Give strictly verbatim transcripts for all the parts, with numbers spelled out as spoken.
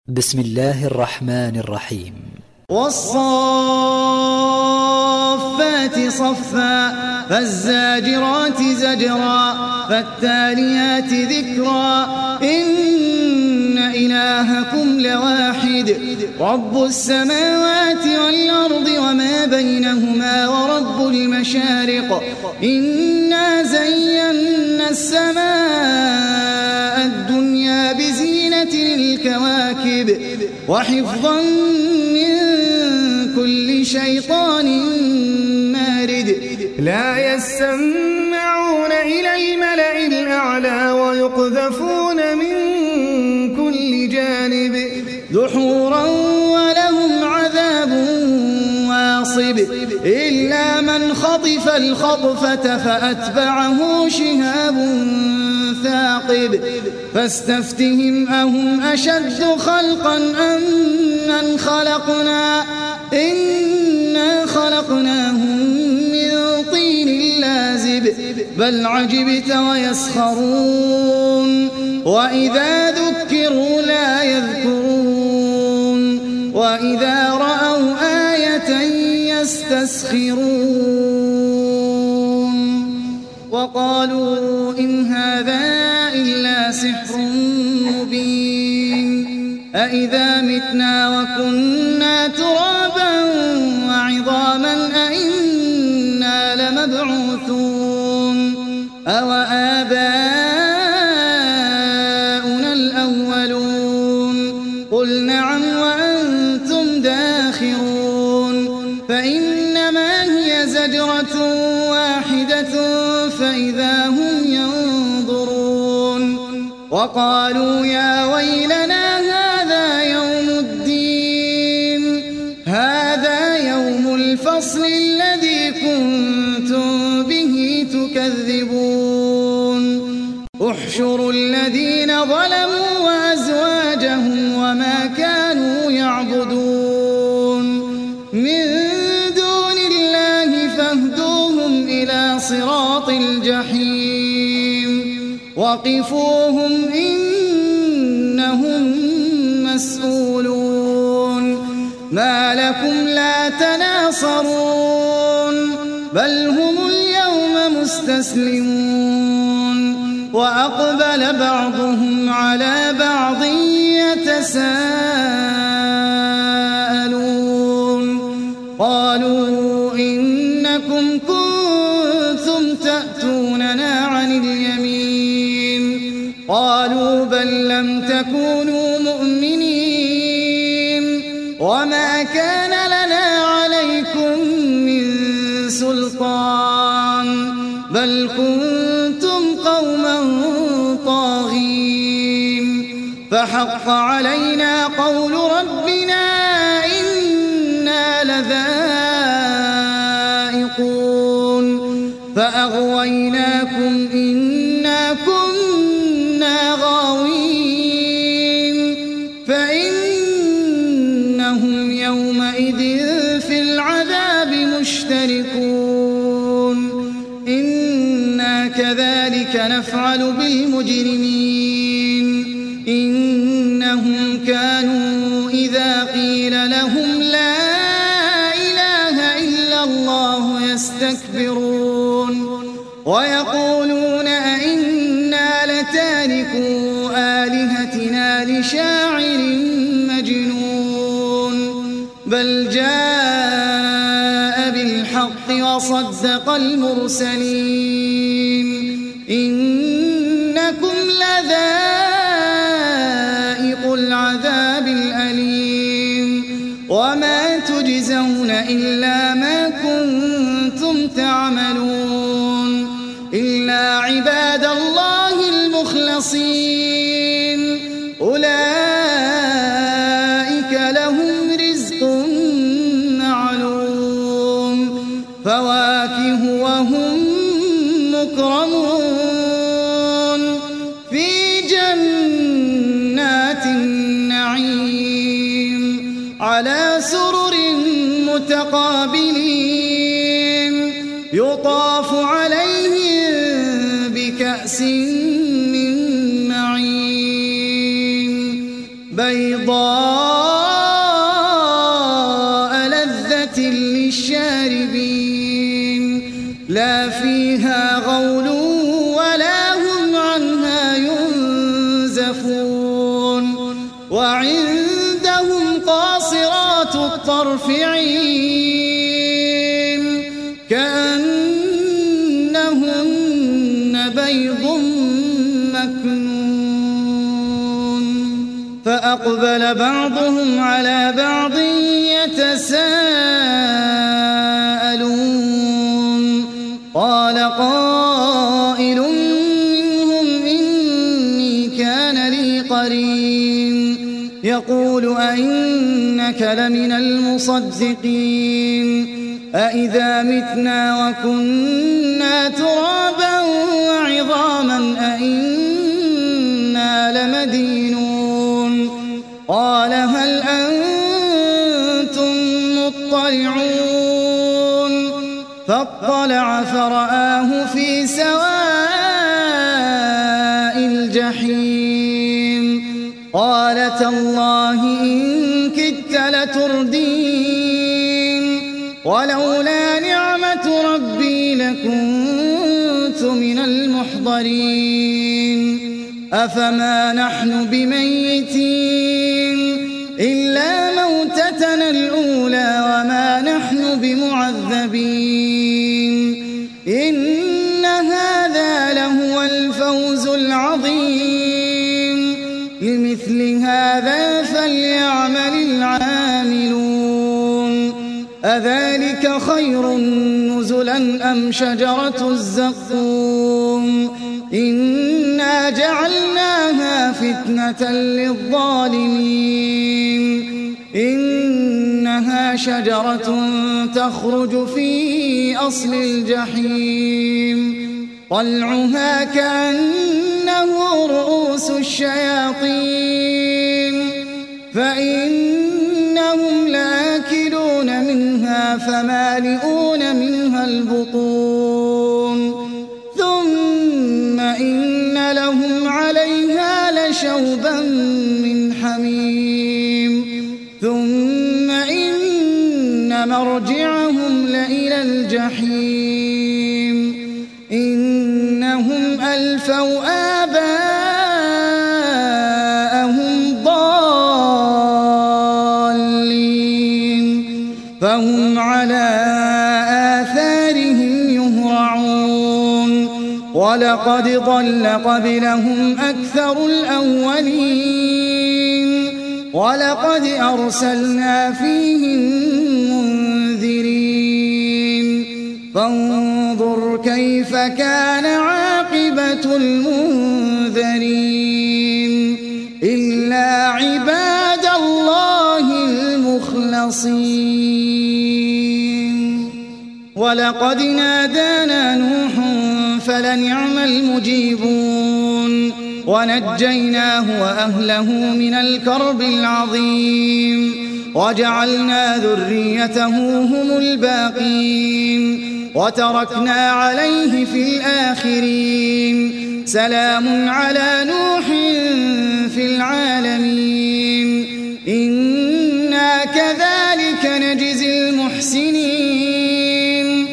بسم الله الرحمن الرحيم. والصافات صفا فالزاجرات زجرا فالتاليات ذكرا إن إلهكم لواحد رب السماوات والأرض وما بينهما ورب المشارق إنا زينا السماء الدنيا بزينة الكواكب وحفظا من كل شيطان مارد لا يسمعون إلى الملأ الأعلى ويقذفون من كل جانب دحورا ولهم عذاب واصب إلا من خطف الخطفة فأتبعه شهاب ثاقب فاستفتهم أهم أشد خلقا أم من خلقنا إنا خلقناهم من طين لازب بل عجبت ويسخرون وإذا ذكروا لا يذكرون وإذا رأوا آية يستسخرون وقالوا إن هذا إلا سحر مبين أإذا متنا وكنا ترابا وعظاما أإنا لمبعوثون أو آباؤنا الأولون قل نعم وأنتم داخرون فإنما هي زجرة واحدة فإذا هم ينظرون وقالوا يا ويلنا هذا يوم الدين هذا يوم الفصل الذي كنتم به تكذبون احشروا الذين ظلموا وأزواجهم وما كانوا يعبدون من دون الله فاهدوهم إلى صراط الجحيم وقفوهم إنهم مسؤولون ما لكم لا تناصرون بل هم اليوم مستسلمون وأقبل بعضهم على بعض يتساءلون قالوا إنكم كنتم تأتوننا عن اليمين قالوا بل لم تكونوا مؤمنين وما كان لنا عليكم من سلطان بل كنتم قوما طاغين فحق علينا قول ربنا إنا لذائقون فأغويناكم إنا كنا غاوين فإنهم يومئذ في العذاب مشتركون إنا كذلك نفعل بالمجرمين إنهم كانوا إذا قيل لهم لا إله إلا الله يستكبرون ويقولون أئنا لتاركو آلهتنا لشاعر مجنون بل جاء بالحق وصدق المرسلين إنكم لذائق العذاب الأليم وما تجزون إلا ما كنتم تعملون إلا عباد الله المخلصين أولئك لهم رزق معلوم فواكه وهم مكرمون في جنات النعيم على سرر متقابلين يطاف عليهم بكأس من معين بيضاء بيضاء لذة للشاربين لا فيها غول ولا هم عنها ينزفون وعندهم قاصرات الطرف عين كأنهن بيض مكنون فأقبل بعضهم على بعض يتساءلون قال قائل منهم إني كان لي قرين يقول أئنك لمن المصدقين أئذا متنا وكنا ترابا وعظاما أئنا لمدينون قال هل أنتم مطلعون فاطلع فرآه في سواء الجحيم قال تالله إن كدت لتردين ولولا نعمة ربي لكنت من المحضرين أفما نحن بميتين إلا موتتنا الأولى وما نحن بمعذبين إن هذا لهو الفوز العظيم لمثل هذا فليعمل العاملون أذلك خير نزلا أم شجرة الزقوم إنا جعلناها فتنة للظالمين إنها شجرة تخرج في أصل الجحيم طلعها كأنه رؤوس الشياطين فإنهم لآكلون منها فمالئون منها البطون ثم إن لهم عليها لشوبا من حميم ثم إن مرجعهم لإلى الجحيم إنهم ألفوا آباءهم ضالين فهم على آثارهم يهرعون ولقد ضل قبلهم أكثر الأولين ولقد أرسلنا فيهم منذرين فانظر كيف كان عاقبة المنذرين إلا عباد الله المخلصين ولقد نادانا نوح فلنعم المجيبون ونجيناه وأهله من الكرب العظيم وجعلنا ذريته هم الباقين وتركنا عليه في الآخرين سلام على نوح في العالمين إنا كذلك نجزي المحسنين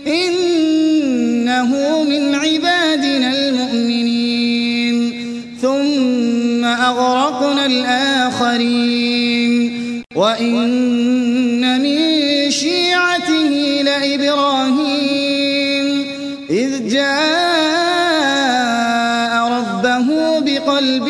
إنه من عبادنا المؤمنين ثم أغرقنا الآخرين وإن من شيعته لإبراهيم إذ جاء ربه بقلب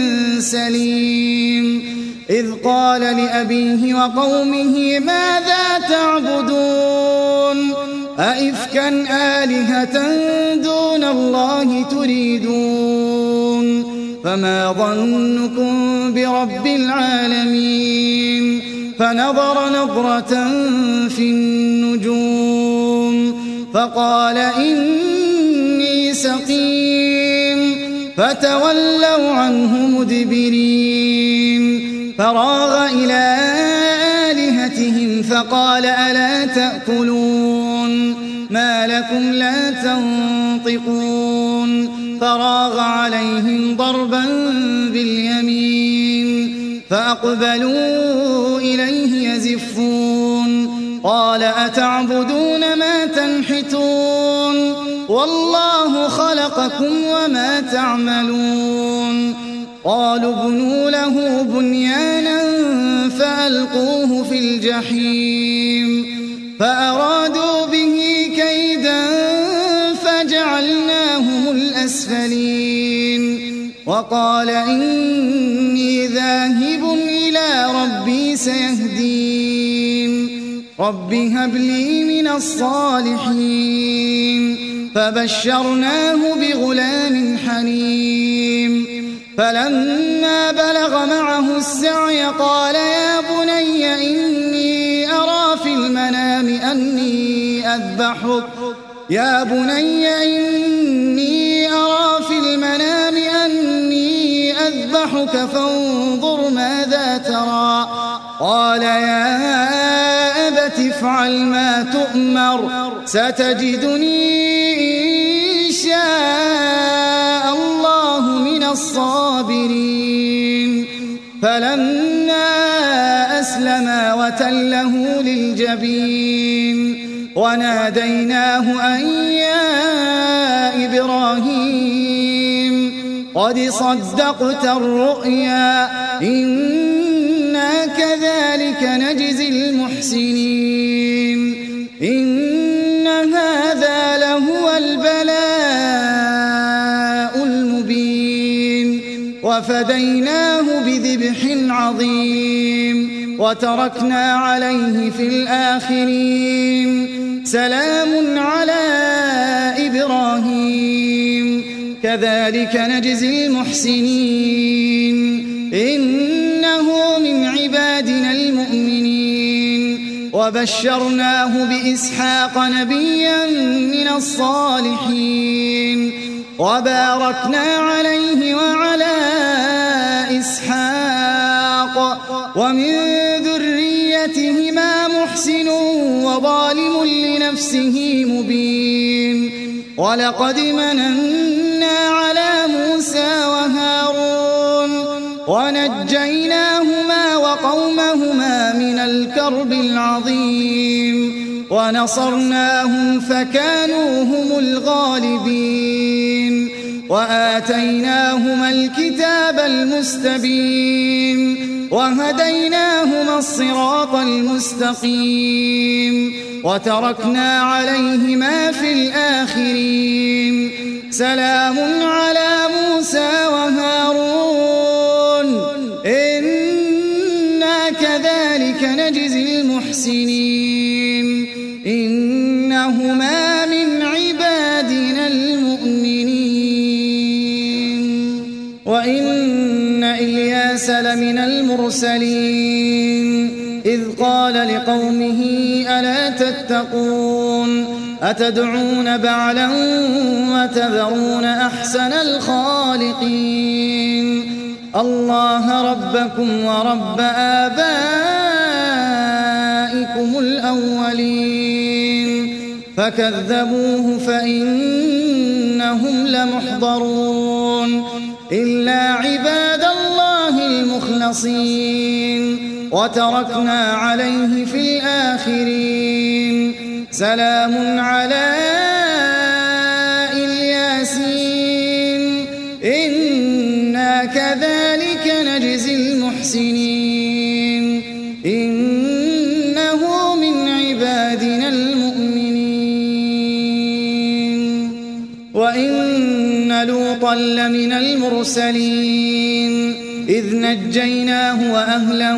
سليم إذ قال لأبيه وقومه ماذا تعبدون أئفكا آلهة دون الله تريدون فما ظنكم برب العالمين فنظر نظرة في النجوم فقال إني سقيم فتولوا عنه مدبرين فراغ إلى آلهتهم فقال ألا تأكلون ما لكم لا تنطقون فراغ عليهم ضربا باليمين فأقبلوا إليه يزفون قال أتعبدون ما تنحتون والله خلقكم وما تعملون قالوا ابنوا له بنيانا فألقوه في الجحيم فأرادوا به كيدا فجعلناهم الأسفلين وقال إني ذاهب إلى ربي سيهدين رب هب لي من الصالحين فبشرناه بغلام حليم فلما بلغ معه السعي قال يا بني إني أرى في المنام أني أذبحك يا بني إني أرى في المنام أني أذبحك فانظر ماذا ترى قال يا أبت افعل ما تؤمر ستجدني إن شاء الله من الصابرين فلما أسلما وتله للجبين وناديناه أن يا إبراهيم قد صدقت الرؤيا إنا كذلك نجزي المحسنين إن هذا لهو البلاء المبين وفديناه بذبح عظيم وتركنا عليه في الآخرين سلام على إبراهيم كذلك نجزي المحسنين إنه من عبادنا المؤمنين وبشرناه بإسحاق نبيا من الصالحين وباركنا عليه وعلى إسحاق ومن ذريتهما محسن وظالم لنفسه مبين ولقد مننا على موسى وهارون ونجيناهما وقومهما من الكرب العظيم ونصرناهم فكانوا هم الغالبين وآتيناهما الكتاب المستبين وهديناهما الصراط المستقيم وتركنا عليهما في الآخرين سلام على موسى وهارون إنا كذلك نجزي المحسنين إنهما من عبادنا المؤمنين وإن إلياس لمن المرسلين إذ قال لقومه ألا تتقون أتدعون بعلا وتذرون أحسن الخالقين الله ربكم ورب آبائكم الأولين فكذبوه فإنهم لمحضرون إلا عباد الله المخلصين وتركنا عليه في الآخرين سلام على الياسين إنا كذلك نجزي المحسنين إنه من عبادنا المؤمنين وإن لوطا لمن المرسلين إذ نجيناه وأهله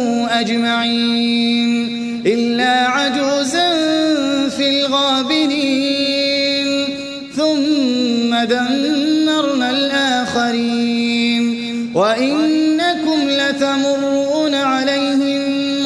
أجمعين إلا عجوزا في الغابرين ثم دمرنا الآخرين وإنكم لتمرون عليهم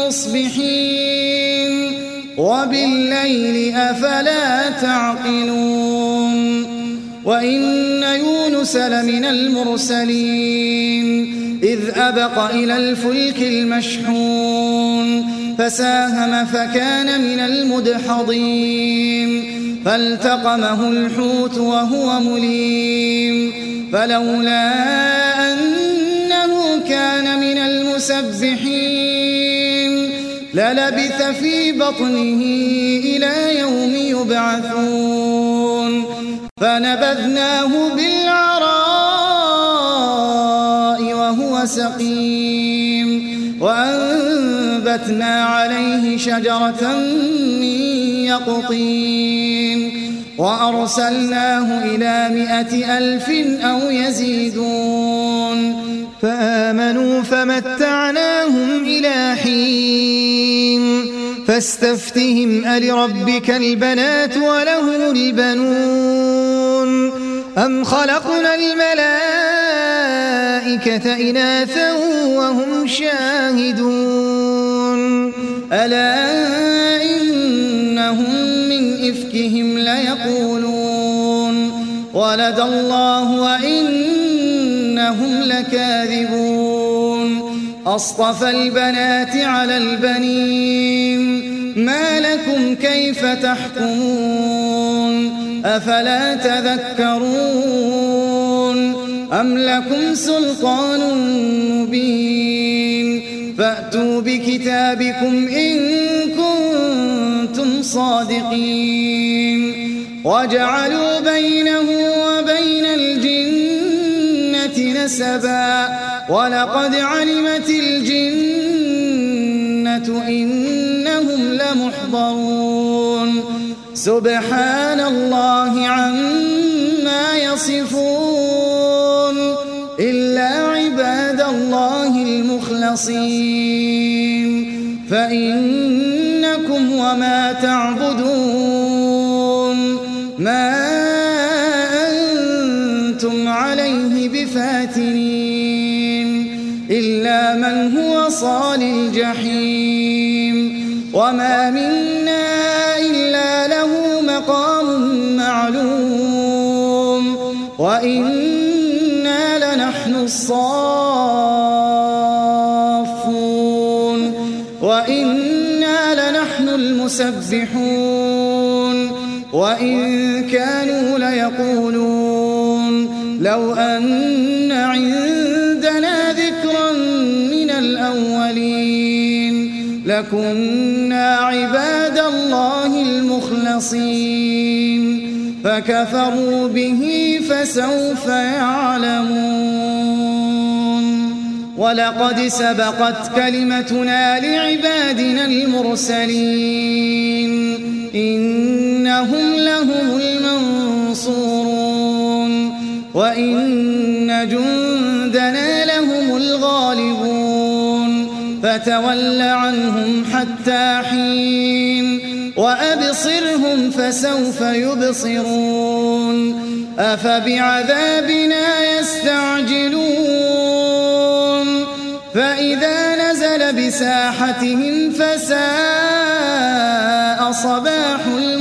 مصبحين وبالليل أفلا تعقلون وإن يونس لمن المرسلين إذ أبق إلى الفلك المشحون فساهم فكان من المدحضين فالتقمه الحوت وهو مليم فلولا أنه كان من المدحضين المسبحين للبث في بطنه إلى يوم يبعثون فنبذناه بالعراء وهو سقيم وأنبتنا عليه شجرة من يقطين وأرسلناه إلى مائة ألف أو يزيدون فآمنوا فمتعناهم إلى حين فاستفتهم ألربك البنات ولهم البنون أم خلقنا الملائكة إناثا وهم شاهدون ألا إنهم من إفكهم ليقولون ولد الله وإنهم لكاذبون أصطفى البنات على البنين ما لكم كيف تحكمون أفلا تذكرون أم لكم سلطان مبين فأتوا بكتابكم إن كنتم صادقين وجعلوا بينه وبين الجنة نسبا ولقد علمت الجنة إنهم لمحضرون سبحان الله عما يصفون إلا عباد الله المخلصين فإنكم وما تعبدون ما أنتم عليه بفاتنين إلا من هو صال الجحيم وما منا إلا له مقام معلوم وإنا لنحن الصافون وإنا لنحن المسبحون وإن كانوا ليقولون لو أن عندنا ذكرا من الأولين لكنا عباد الله المخلصين فكفروا به فسوف يعلمون ولقد سبقت كلمتنا لعبادنا المرسلين إنهم لهم المنصورون وإن جندنا لهم الغالبون فتول عنهم حتى حين وأبصرهم فسوف يبصرون أفبعذابنا يستعجلون فإذا نزل بساحتهم فساء صباح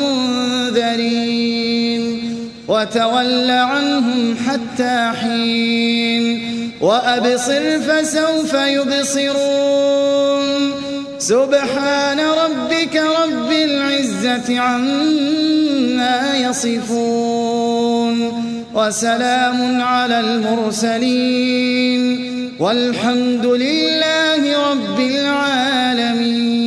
المنذرين وتول عنهم حتى حين وأبصر فسوف يبصرون سبحان ربك رب العزة عما يصفون وسلام على المرسلين والحمد لله رب العالمين.